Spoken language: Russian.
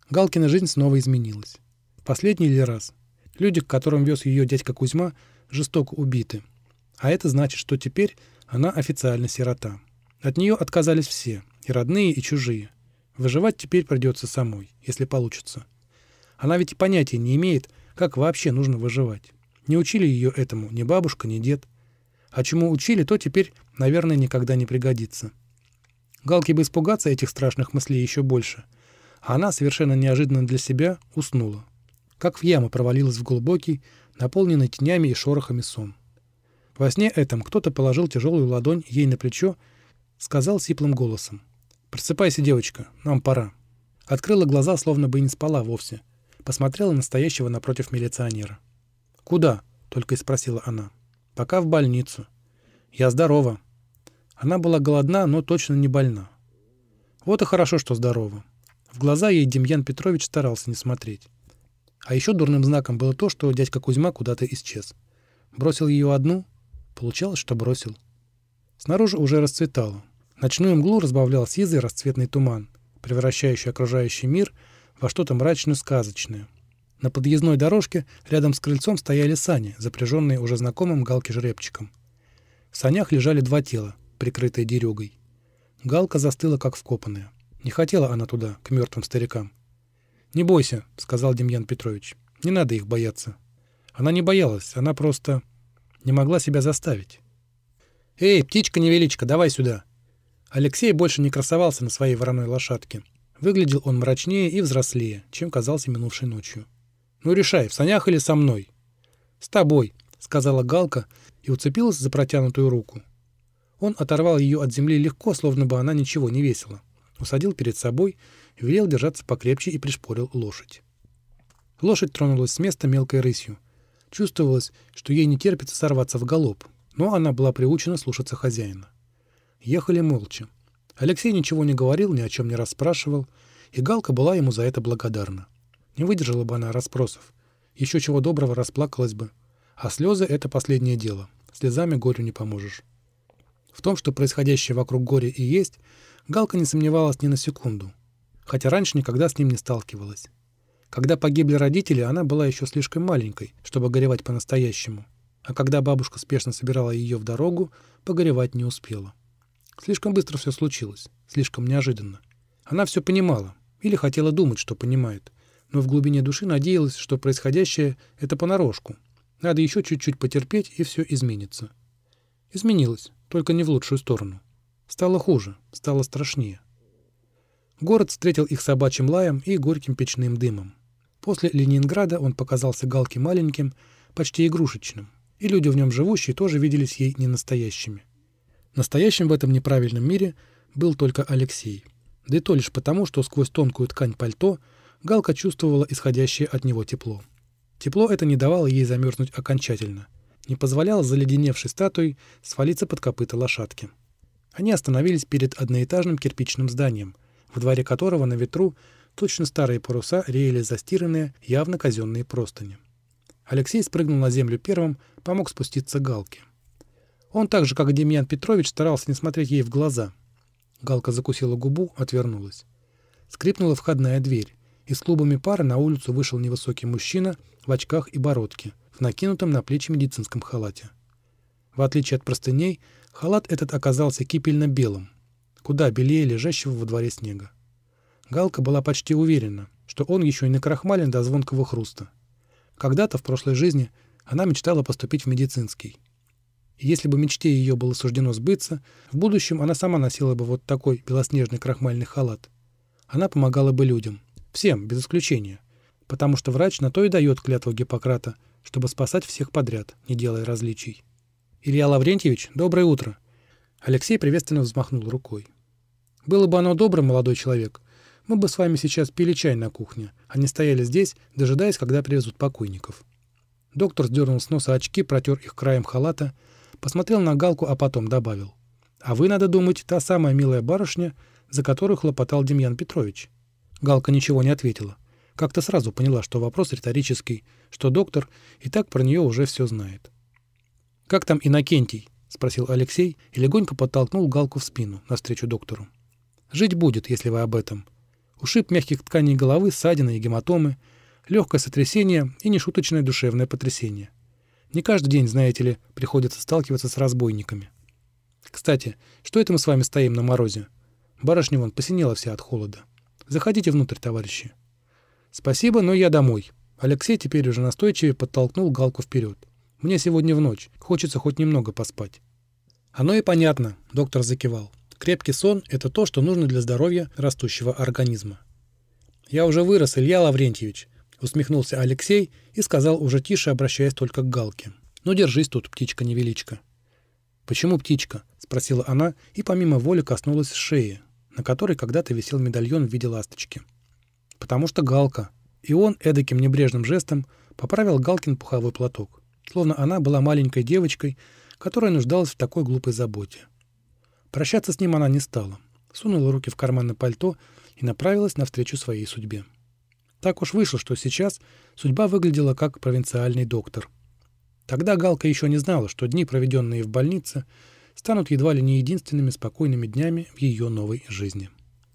Галкина жизнь снова изменилась. В последний ли раз. Люди, к которым вез ее дядька Кузьма, жестоко убиты. А это значит, что теперь она официально сирота. От нее отказались все, и родные, и чужие. Выживать теперь придется самой, если получится. Она ведь и понятия не имеет, как вообще нужно выживать. Не учили ее этому ни бабушка, ни дед. А чему учили, то теперь, наверное, никогда не пригодится. Галке бы испугаться этих страшных мыслей еще больше. А она, совершенно неожиданно для себя, уснула. Как в яму провалилась в глубокий, наполненный тенями и шорохами сон. Во сне этом кто-то положил тяжелую ладонь ей на плечо, сказал сиплым голосом: «Просыпайся, девочка, нам пора». Открыла глаза, словно бы и не спала вовсе. Посмотрела на стоящего напротив милиционера. «Куда?» — только и спросила она. «Пока в больницу». «Я здорова». Она была голодна, но точно не больна. Вот и хорошо, что здорова. В глаза ей Демьян Петрович старался не смотреть. А еще дурным знаком было то, что дядька Кузьма куда-то исчез. Бросил ее одну? Получалось, что бросил. Снаружи уже расцветало. Ночную мглу разбавлял сизый расцветный туман, превращающий окружающий мир во что-то мрачно-сказочное. На подъездной дорожке рядом с крыльцом стояли сани, запряженные уже знакомым Галке жеребчиком. В санях лежали два тела, прикрытые дерюгой. Галка застыла, как вкопанная. Не хотела она туда, к мертвым старикам. «Не бойся», — сказал Демьян Петрович. «Не надо их бояться». Она не боялась, она просто не могла себя заставить. «Эй, птичка-невеличка, давай сюда!» Алексей больше не красовался на своей вороной лошадке. Выглядел он мрачнее и взрослее, чем казался минувшей ночью. «Ну решай, в санях или со мной?» «С тобой», — сказала Галка и уцепилась за протянутую руку. Он оторвал ее от земли легко, словно бы она ничего не весила. Усадил перед собой, велел держаться покрепче и пришпорил лошадь. Лошадь тронулась с места мелкой рысью. Чувствовалось, что ей не терпится сорваться в галоп, но она была приучена слушаться хозяина. Ехали молча. Алексей ничего не говорил, ни о чем не расспрашивал, и Галка была ему за это благодарна. Не выдержала бы она расспросов. Еще чего доброго расплакалась бы. А слезы — это последнее дело. Слезами горю не поможешь. В том, что происходящее вокруг горя и есть, Галка не сомневалась ни на секунду. Хотя раньше никогда с ним не сталкивалась. Когда погибли родители, она была еще слишком маленькой, чтобы горевать по-настоящему. А когда бабушка спешно собирала ее в дорогу, погоревать не успела. Слишком быстро все случилось, слишком неожиданно. Она все понимала, или хотела думать, что понимает, но в глубине души надеялась, что происходящее — это понарошку. Надо еще чуть-чуть потерпеть, и все изменится. Изменилось, только не в лучшую сторону. Стало хуже, стало страшнее. Город встретил их собачьим лаем и горьким печным дымом. После Ленинграда он показался Галке маленьким, почти игрушечным, и люди в нем живущие тоже виделись ей ненастоящими. Настоящим в этом неправильном мире был только Алексей. Да и то лишь потому, что сквозь тонкую ткань пальто Галка чувствовала исходящее от него тепло. Тепло это не давало ей замерзнуть окончательно, не позволяло заледеневшей статуей свалиться под копыта лошадки. Они остановились перед одноэтажным кирпичным зданием, в дворе которого на ветру точно старые паруса реяли застиранные, явно казенные простыни. Алексей спрыгнул на землю первым, помог спуститься Галке. Он так же, как и Демьян Петрович, старался не смотреть ей в глаза. Галка закусила губу, отвернулась. Скрипнула входная дверь, и с клубами пара на улицу вышел невысокий мужчина в очках и бородке, в накинутом на плечи медицинском халате. В отличие от простыней, халат этот оказался кипельно-белым, куда белее лежащего во дворе снега. Галка была почти уверена, что он еще и накрахмален до звонкого хруста. Когда-то в прошлой жизни она мечтала поступить в медицинский. И если бы мечте ее было суждено сбыться, в будущем она сама носила бы вот такой белоснежный крахмальный халат. Она помогала бы людям. Всем, без исключения. Потому что врач на то и дает клятву Гиппократа, чтобы спасать всех подряд, не делая различий. «Илья Лаврентьевич, доброе утро!» Алексей приветственно взмахнул рукой. «Было бы оно добрым, молодой человек, мы бы с вами сейчас пили чай на кухне, а не стояли здесь, дожидаясь, когда привезут покойников». Доктор сдернул с носа очки, протер их краем халата, посмотрел на Галку, а потом добавил: «А вы, надо думать, та самая милая барышня, за которую хлопотал Демьян Петрович». Галка ничего не ответила. Как-то сразу поняла, что вопрос риторический, что доктор и так про нее уже все знает. «Как там Иннокентий?» — спросил Алексей и легонько подтолкнул Галку в спину, навстречу доктору. «Жить будет, если вы об этом. Ушиб мягких тканей головы, ссадины и гематомы, легкое сотрясение и нешуточное душевное потрясение. Не каждый день, знаете ли, приходится сталкиваться с разбойниками. Кстати, что это мы с вами стоим на морозе? Барышня вон посинела вся от холода. Заходите внутрь, товарищи. Спасибо, но я домой. Алексей теперь уже настойчивее подтолкнул Галку вперед. Мне сегодня в ночь. Хочется хоть немного поспать. Оно и понятно, доктор закивал. Крепкий сон – это то, что нужно для здоровья растущего организма. Я уже вырос, Илья Лаврентьевич. Усмехнулся Алексей и сказал уже тише, обращаясь только к Галке. Ну держись тут, птичка-невеличка. Почему птичка? Спросила она и помимо воли коснулась шеи, на которой когда-то висел медальон в виде ласточки. Потому что Галка. И он эдаким небрежным жестом поправил Галкин пуховой платок, словно она была маленькой девочкой, которая нуждалась в такой глупой заботе. Прощаться с ним она не стала, сунула руки в карманы пальто и направилась навстречу своей судьбе. Так уж вышло, что сейчас судьба выглядела как провинциальный доктор. Тогда Галка еще не знала, что дни, проведенные в больнице, станут едва ли не единственными спокойными днями в ее новой жизни.